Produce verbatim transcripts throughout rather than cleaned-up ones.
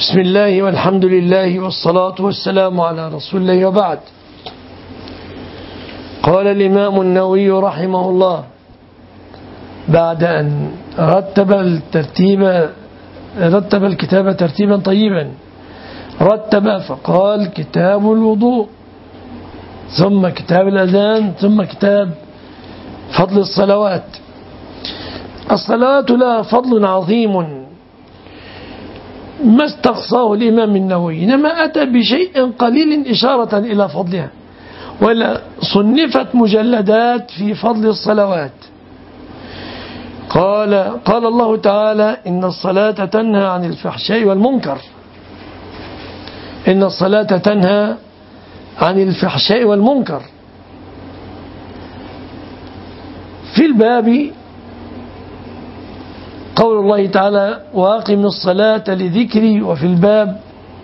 بسم الله والحمد لله والصلاة والسلام على رسول الله وبعد. قال الإمام النووي رحمه الله بعد أن رتب الترتيب رتب الكتاب ترتيبا طيبا، رتب فقال كتاب الوضوء، ثم كتاب الأذان، ثم كتاب فضل الصلوات. الصلاة لها فضل عظيم ما استقصاه الإمام النووي، إنما أتى بشيء قليل إشارة إلى فضلها، ولا صنفت مجلدات في فضل الصلوات. قال قال الله تعالى: إن الصلاة تنهى عن الفحشاء والمنكر. إن الصلاة تنهى عن الفحشاء والمنكر. في الباب قول الله تعالى: وأقم الصلاة لذكري. وفي الباب: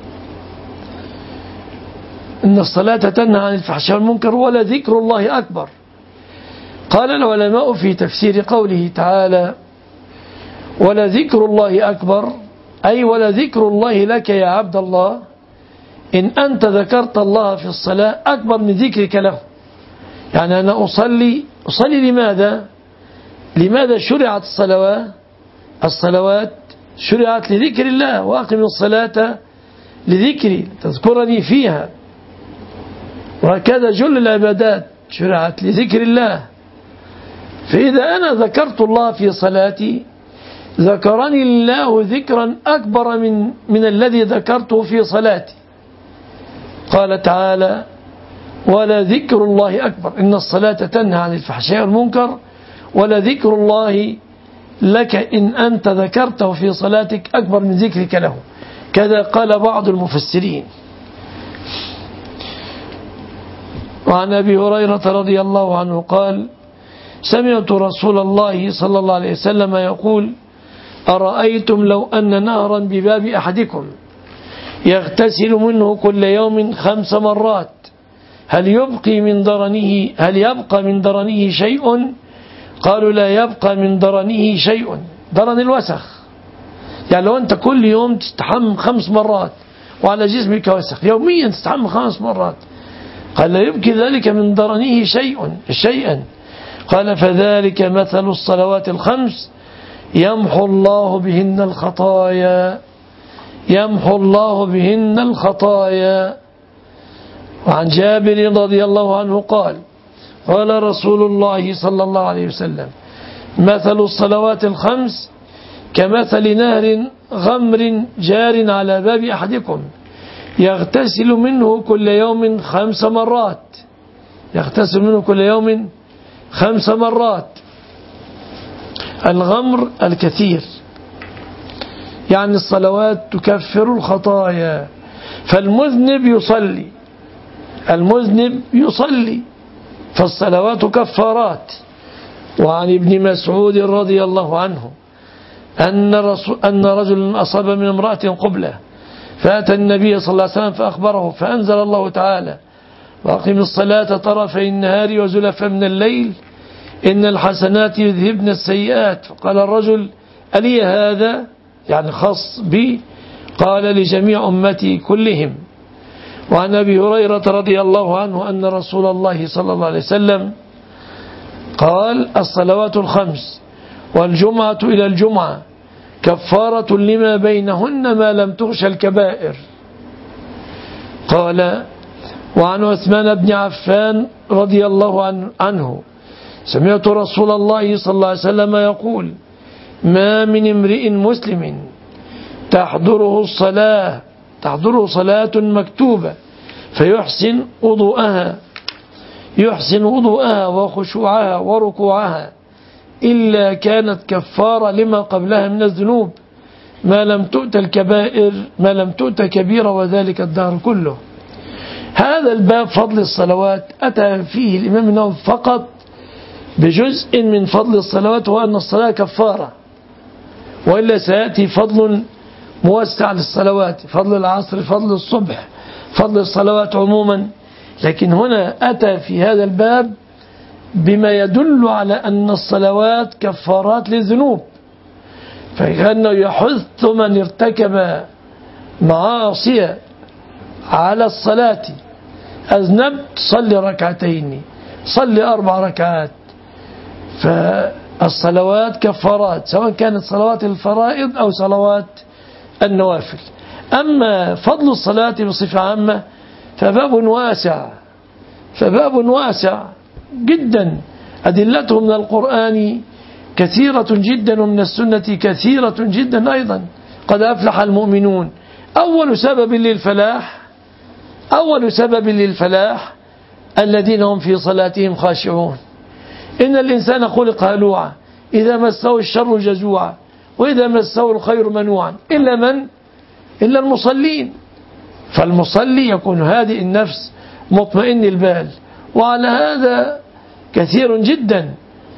إن الصلاة تنهى عن الفحشاء والمنكر ولذكر الله أكبر. قال العلماء في تفسير قوله تعالى: ولذكر الله أكبر، أي ولذكر الله لك يا عبد الله، إن أنت ذكرت الله في الصلاة أكبر من ذكرك له. يعني أنا أصلي أصلي لماذا؟ لماذا شرعت الصلوات؟ الصلوات شرعت لذكر الله، وأقم الصلاة لذكري تذكرني فيها. وهكذا جل العبادات شرعت لذكر الله. فإذا أنا ذكرت الله في صلاتي ذكرني الله ذكرا أكبر من, من الذي ذكرته في صلاتي. قال تعالى: ولذكر الله أكبر، إن الصلاة تنهى عن الفحشاء والمنكر ولذكر الله لك إن أنت ذكرته في صلاتك أكبر من ذكرك له. كذا قال بعض المفسرين. وعن أبي هريرة رضي الله عنه قال: سمعت رسول الله صلى الله عليه وسلم يقول: أرأيتم لو أن نهرا بباب أحدكم يغتسل منه كل يوم خمس مرات هل يبقي من درنه هل يبقى من درنه شيء؟ قالوا: لا يبقى من درنه شيء. درن الوسخ، يعني لو أنت كل يوم تستحم خمس مرات وعلى جسمك وسخ، يوميا تستحم خمس مرات، قال: لا يبقي ذلك من درنه شيء شيئا. قال: فذلك مثل الصلوات الخمس يمحو الله بهن الخطايا يمحو الله بهن الخطايا. وعن جابر رضي الله عنه قال: قال رسول الله صلى الله عليه وسلم: مثل الصلوات الخمس كمثل نهر غمر جار على باب أحدكم يغتسل منه كل يوم خمس مرات يغتسل منه كل يوم خمس مرات. الغمر الكثير، يعني الصلوات تكفر الخطايا. فالمذنب يصلي المذنب يصلي فالصلوات كفارات. وعن ابن مسعود رضي الله عنه أن, أن رجلا أصاب من امرأة قبلة فأتى النبي صلى الله عليه وسلم فأخبره، فأنزل الله تعالى: وأقم الصلاة طرفي النهار وزلفا من الليل إن الحسنات يذهبن السيئات. فقال الرجل: ألي هذا؟ يعني خاص بي؟ قال: لجميع أمتي كلهم. وعن أبي هريرة رضي الله عنه أن رسول الله صلى الله عليه وسلم قال: الصلوات الخمس والجمعة إلى الجمعة كفارة لما بينهن ما لم تغش الكبائر. قال: وعن عثمان بن عفان رضي الله عنه سمعت رسول الله صلى الله عليه وسلم يقول: ما من امرئ مسلم تحضره الصلاة تحضره صلاة مكتوبة فيحسن وضوءها يحسن وضوءها وخشوعها وركوعها إلا كانت كفارة لما قبلها من الذنوب ما لم تؤت الكبائر ما لم تؤت كبيرة وذلك الدهر كله. هذا الباب فضل الصلوات أتى فيه الإمام النووي فقط بجزء من فضل الصلوات، وأن الصلاة كفارة، وإلا سيأتي فضل موسع للصلوات، فضل العصر، فضل الصبح، فضل الصلوات عموما. لكن هنا أتى في هذا الباب بما يدل على أن الصلوات كفارات للذنوب، فكأنه يحث من ارتكب معاصي على الصلاة، أذنبت صلي ركعتين، صلي أربع ركعات. فالصلوات كفارات، سواء كانت صلوات الفرائض أو صلوات النوافل. أما فضل الصلاة بصفة عامة فباب واسع، فباب واسع جدا، أدلته من القرآن كثيرة جدا ومن السنة كثيرة جدا أيضا. قد أفلح المؤمنون، أول سبب للفلاح أول سبب للفلاح الذين هم في صلاتهم خاشعون. إن الإنسان خلق هلوعا، إذا مسه الشر جزوعا، وإذا مسه الخير منوعا، إلا من؟ إلا المصلين. فالمصلي يكون هادئ النفس مطمئن البال، وعلى هذا كثير جدا.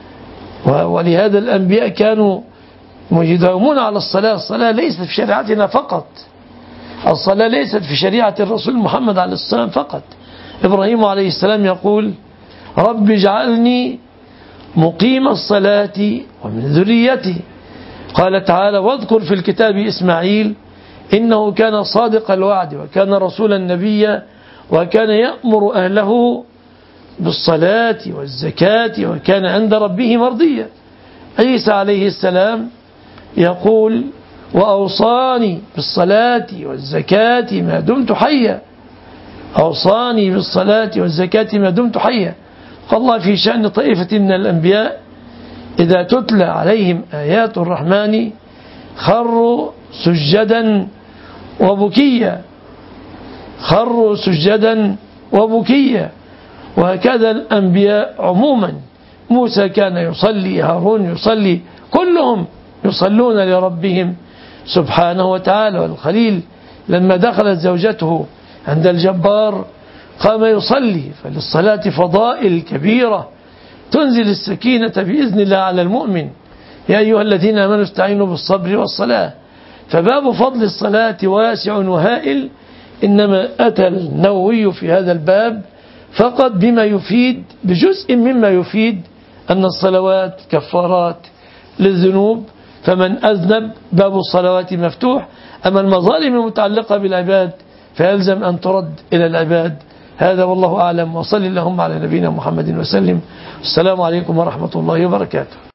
ولهذا الأنبياء كانوا يداومون على الصلاة. الصلاة ليست في شريعتنا فقط، الصلاة ليست في شريعة الرسول محمد عليه السلام فقط. إبراهيم عليه السلام يقول رب اجعلني مقيم الصلاة ومن ذريتي. قال تعالى واذكر في الكتاب إسماعيل إنه كان صادق الوعد وكان رسولا نبيا وكان يأمر أهله بالصلاة والزكاة وكان عند ربه مرضيا. عيسى عليه السلام يقول وأوصاني بالصلاة والزكاة ما دمت حيا، أوصاني بالصلاة والزكاة ما دمت حيا. فالله في شأن طائفة من الأنبياء إذا تتلى عليهم آيات الرحمن خروا سجدا وبكيا، خروا سجدا وبكيا. وهكذا الأنبياء عموما، موسى كان يصلي، هارون يصلي، كلهم يصلون لربهم سبحانه وتعالى. والخليل لما دخلت زوجته عند الجبار قام يصلي. فللصلاة فضائل كبيرة تنزل السكينة بإذن الله على المؤمن. يا أيها الذين آمنوا استعينوا بالصبر والصلاة. فباب فضل الصلاة واسع وهائل، إنما أتى النووي في هذا الباب فقط بما يفيد، بجزء مما يفيد أن الصلوات كفارات للذنوب. فمن أذنب باب الصلوات مفتوح. أما المظالم المتعلقة بالعباد فيلزم أن ترد إلى العباد. هذا والله أعلم، وصل اللهم على نبينا محمد وسلم. السلام عليكم ورحمة الله وبركاته.